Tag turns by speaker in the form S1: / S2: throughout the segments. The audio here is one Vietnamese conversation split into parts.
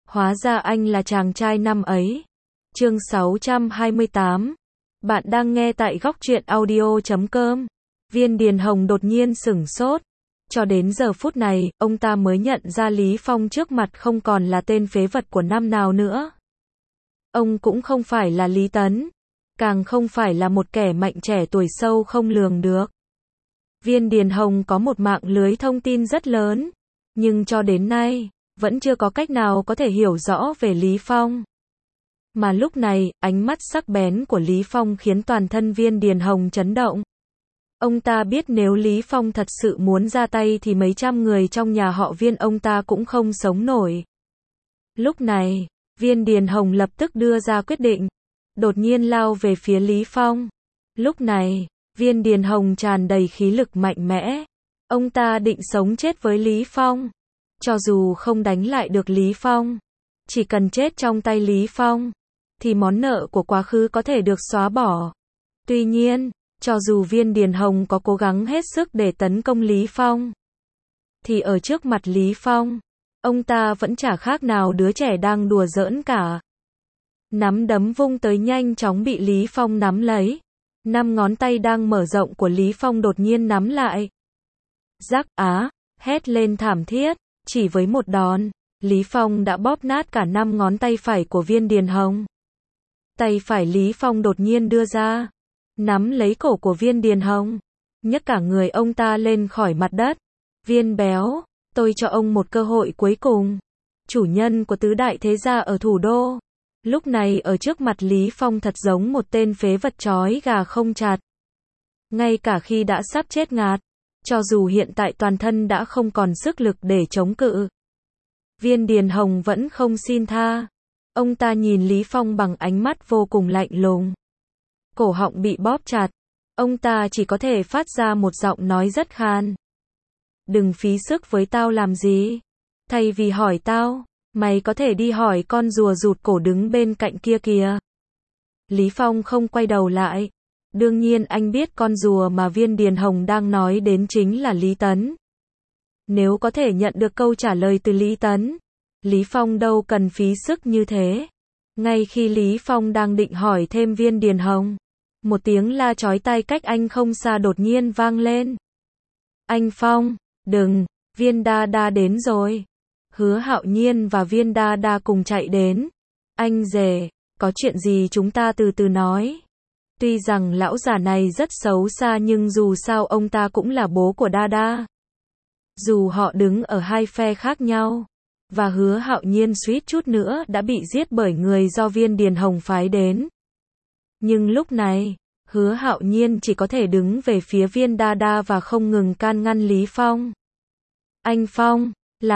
S1: Hóa ra anh là chàng trai năm ấy. Chương 628. Bạn đang nghe tại góc truyện audio.com. Viên Điền Hồng đột nhiên sửng sốt. Cho đến giờ phút này, ông ta mới nhận ra Lý Phong trước mặt không còn là tên phế vật của năm nào nữa. Ông cũng không phải là Lý Tấn, càng không phải là một kẻ mạnh trẻ tuổi sâu không lường được. Viên Điền Hồng có một mạng lưới thông tin rất lớn, nhưng cho đến nay, vẫn chưa có cách nào có thể hiểu rõ về Lý Phong. Mà lúc này, ánh mắt sắc bén của Lý Phong khiến toàn thân Viên Điền Hồng chấn động. Ông ta biết nếu Lý Phong thật sự muốn ra tay thì mấy trăm người trong nhà họ Viên ông ta cũng không sống nổi. Lúc này, Viên Điền Hồng lập tức đưa ra quyết định, đột nhiên lao về phía Lý Phong. Lúc này, Viên Điền Hồng tràn đầy khí lực mạnh mẽ. Ông ta định sống chết với Lý Phong. Cho dù không đánh lại được Lý Phong, chỉ cần chết trong tay Lý Phong, thì món nợ của quá khứ có thể được xóa bỏ. Tuy nhiên, cho dù Viên Điền Hồng có cố gắng hết sức để tấn công Lý Phong, thì ở trước mặt Lý Phong, ông ta vẫn chả khác nào đứa trẻ đang đùa giỡn cả. Nắm đấm vung tới nhanh chóng bị Lý Phong nắm lấy. 5 ngón tay đang mở rộng của Lý Phong đột nhiên nắm lại. Rắc á, hét lên thảm thiết, chỉ với một đòn, Lý Phong đã bóp nát cả 5 ngón tay phải của Viên Điền Hồng. Tay phải Lý Phong đột nhiên đưa ra, nắm lấy cổ của Viên Điền Hồng, nhấc cả người ông ta lên khỏi mặt đất. Viên béo, tôi cho ông một cơ hội cuối cùng. Chủ nhân của tứ đại thế gia ở thủ đô, lúc này ở trước mặt Lý Phong thật giống một tên phế vật trói gà không chặt. Ngay cả khi đã sắp chết ngạt, cho dù hiện tại toàn thân đã không còn sức lực để chống cự, Viên Điền Hồng vẫn không xin tha. Ông ta nhìn Lý Phong bằng ánh mắt vô cùng lạnh lùng. Cổ họng bị bóp chặt, ông ta chỉ có thể phát ra một giọng nói rất khan. Đừng phí sức với tao làm gì. Thay vì hỏi tao, mày có thể đi hỏi con rùa rụt cổ đứng bên cạnh kia kìa. Lý Phong không quay đầu lại. Đương nhiên anh biết con rùa mà Viên Điền Hồng đang nói đến chính là Lý Tấn. Nếu có thể nhận được câu trả lời từ Lý Tấn, Lý Phong đâu cần phí sức như thế. Ngay khi Lý Phong đang định hỏi thêm Viên Điền Hồng, một tiếng la chói tai cách anh không xa đột nhiên vang lên. Anh Phong, đừng, Viên Đa Đa đến rồi. Hứa Hạo Nhiên và Viên Đa Đa cùng chạy đến. Anh rể, có chuyện gì chúng ta từ từ nói. Tuy rằng lão già này rất xấu xa nhưng dù sao ông ta cũng là bố của Đa Đa. Dù họ đứng ở hai phe khác nhau, và Hứa Hạo Nhiên suýt chút nữa đã bị giết bởi người do Viên Điền Hồng phái đến. Nhưng lúc này, Hứa Hạo Nhiên chỉ có thể đứng về phía Viên Đa Đa và không ngừng can ngăn Lý Phong. Anh Phong,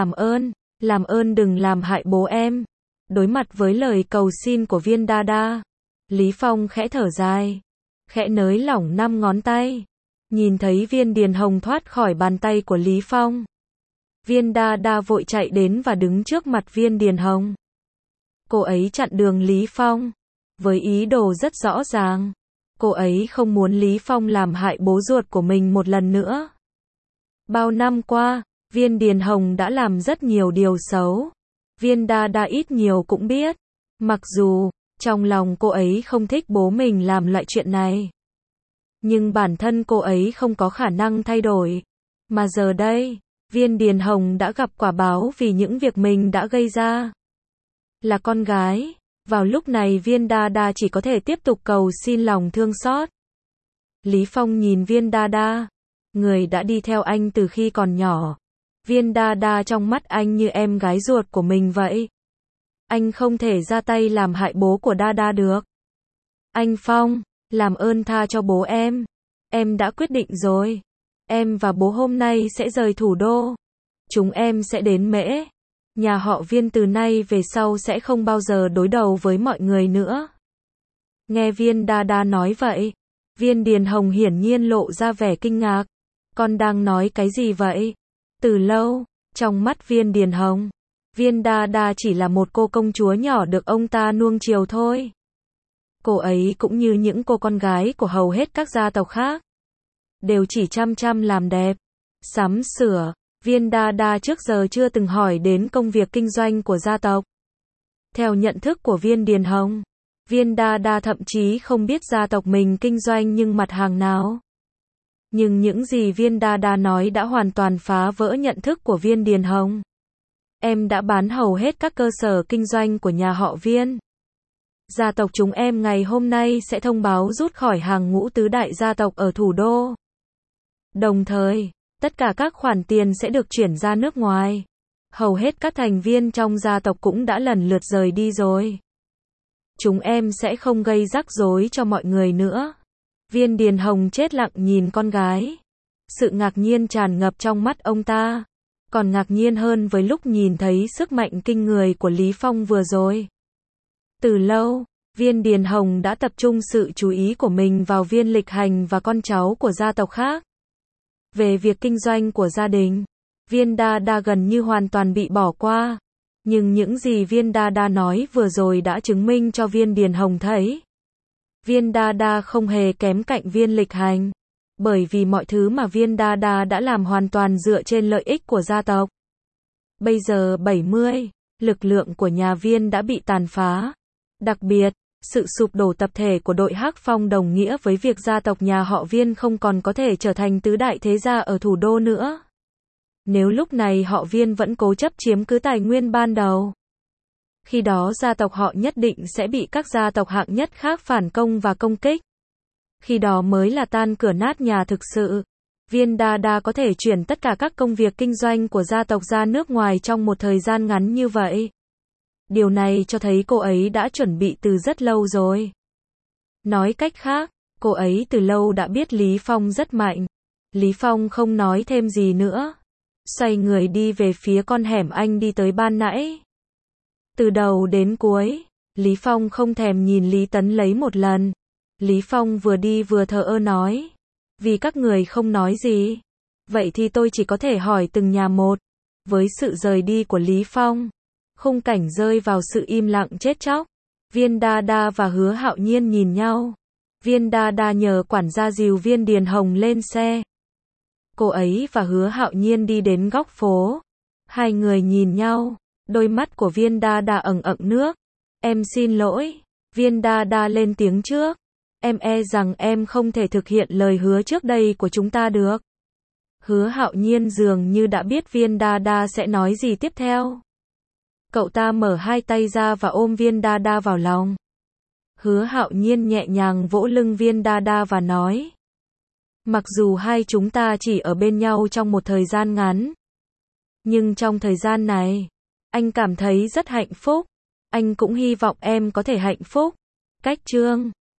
S1: làm ơn đừng làm hại bố em. Đối mặt với lời cầu xin của Viên Đa Đa, Lý Phong khẽ thở dài, khẽ nới lỏng 5 ngón tay. Nhìn thấy Viên Điền Hồng thoát khỏi bàn tay của Lý Phong, Viên Đa Đa vội chạy đến và đứng trước mặt Viên Điền Hồng. Cô ấy chặn đường Lý Phong, với ý đồ rất rõ ràng. Cô ấy không muốn Lý Phong làm hại bố ruột của mình một lần nữa. Bao năm qua, Viên Điền Hồng đã làm rất nhiều điều xấu. Viên Đa Đa ít nhiều cũng biết. Mặc dù, trong lòng cô ấy không thích bố mình làm loại chuyện này. Nhưng bản thân cô ấy không có khả năng thay đổi. Mà giờ đây, Viên Điền Hồng đã gặp quả báo vì những việc mình đã gây ra. Là con gái, vào lúc này Viên Đa Đa chỉ có thể tiếp tục cầu xin lòng thương xót. Lý Phong nhìn Viên Đa Đa, người đã đi theo anh từ khi còn nhỏ. Viên Đa Đa trong mắt anh như em gái ruột của mình vậy. Anh không thể ra tay làm hại bố của Đa Đa được. Anh Phong, làm ơn tha cho bố em. Em đã quyết định rồi. Em và bố hôm nay sẽ rời thủ đô. Chúng em sẽ đến Mễ. Nhà họ Viên từ nay về sau sẽ không bao giờ đối đầu với mọi người nữa. Nghe Viên Đa Đa nói vậy, Viên Điền Hồng hiển nhiên lộ ra vẻ kinh ngạc. Con đang nói cái gì vậy? Từ lâu, trong mắt Viên Điền Hồng, Viên Đa Đa chỉ là một cô công chúa nhỏ được ông ta nuông chiều thôi. Cô ấy cũng như những cô con gái của hầu hết các gia tộc khác, đều chỉ chăm chăm làm đẹp, sắm sửa. Viên Đa Đa trước giờ chưa từng hỏi đến công việc kinh doanh của gia tộc. Theo nhận thức của Viên Điền Hồng, Viên Đa Đa thậm chí không biết gia tộc mình kinh doanh nhưng mặt hàng nào. Nhưng những gì Viên Đa Đa nói đã hoàn toàn phá vỡ nhận thức của Viên Điền Hồng. Em đã bán hầu hết các cơ sở kinh doanh của nhà họ Viên. Gia tộc chúng em ngày hôm nay sẽ thông báo rút khỏi hàng ngũ tứ đại gia tộc ở thủ đô. Đồng thời, tất cả các khoản tiền sẽ được chuyển ra nước ngoài. Hầu hết các thành viên trong gia tộc cũng đã lần lượt rời đi rồi. Chúng em sẽ không gây rắc rối cho mọi người nữa. Viên Điền Hồng chết lặng nhìn con gái. Sự ngạc nhiên tràn ngập trong mắt ông ta. Còn ngạc nhiên hơn với lúc nhìn thấy sức mạnh kinh người của Lý Phong vừa rồi. Từ lâu, Viên Điền Hồng đã tập trung sự chú ý của mình vào Viên Lịch Hành và con cháu của gia tộc khác. Về việc kinh doanh của gia đình, Viên Đa Đa gần như hoàn toàn bị bỏ qua. Nhưng những gì Viên Đa Đa nói vừa rồi đã chứng minh cho Viên Điền Hồng thấy. Viên Đa Đa không hề kém cạnh Viên Lịch Hành. Bởi vì mọi thứ mà Viên Đa Đa đã làm hoàn toàn dựa trên lợi ích của gia tộc. Bây giờ 70, lực lượng của nhà Viên đã bị tàn phá. Đặc biệt, sự sụp đổ tập thể của đội Hắc Phong đồng nghĩa với việc gia tộc nhà họ Viên không còn có thể trở thành tứ đại thế gia ở thủ đô nữa. Nếu lúc này họ Viên vẫn cố chấp chiếm cứ tài nguyên ban đầu, khi đó gia tộc họ nhất định sẽ bị các gia tộc hạng nhất khác phản công và công kích. Khi đó mới là tan cửa nát nhà thực sự. Viên Đa Đa có thể chuyển tất cả các công việc kinh doanh của gia tộc ra nước ngoài trong một thời gian ngắn như vậy. Điều này cho thấy cô ấy đã chuẩn bị từ rất lâu rồi. Nói cách khác, cô ấy từ lâu đã biết Lý Phong rất mạnh. Lý Phong không nói thêm gì nữa. Xoay người đi về phía con hẻm anh đi tới ban nãy. Từ đầu đến cuối, Lý Phong không thèm nhìn Lý Tấn lấy một lần. Lý Phong vừa đi vừa thờ ơ nói. Vì các người không nói gì, vậy thì tôi chỉ có thể hỏi từng nhà một. Với sự rời đi của Lý Phong, khung cảnh rơi vào sự im lặng chết chóc. Viên Đa Đa và Hứa Hạo Nhiên nhìn nhau. Viên Đa Đa nhờ quản gia dìu Viên Điền Hồng lên xe. Cô ấy và Hứa Hạo Nhiên đi đến góc phố. Hai người nhìn nhau, đôi mắt của Viên Đa Đa ẩn ẩn nước. Em xin lỗi. Viên Đa Đa lên tiếng trước. Em e rằng em không thể thực hiện lời hứa trước đây của chúng ta được. Hứa Hạo Nhiên dường như đã biết Viên Đa Đa sẽ nói gì tiếp theo. Cậu ta mở hai tay ra và ôm Viên Đa Đa vào lòng. Hứa Hạo Nhiên nhẹ nhàng vỗ lưng Viên Đa Đa và nói. Mặc dù hai chúng ta chỉ ở bên nhau trong một thời gian ngắn, nhưng trong thời gian này, anh cảm thấy rất hạnh phúc. Anh cũng hy vọng em có thể hạnh phúc. Cách chương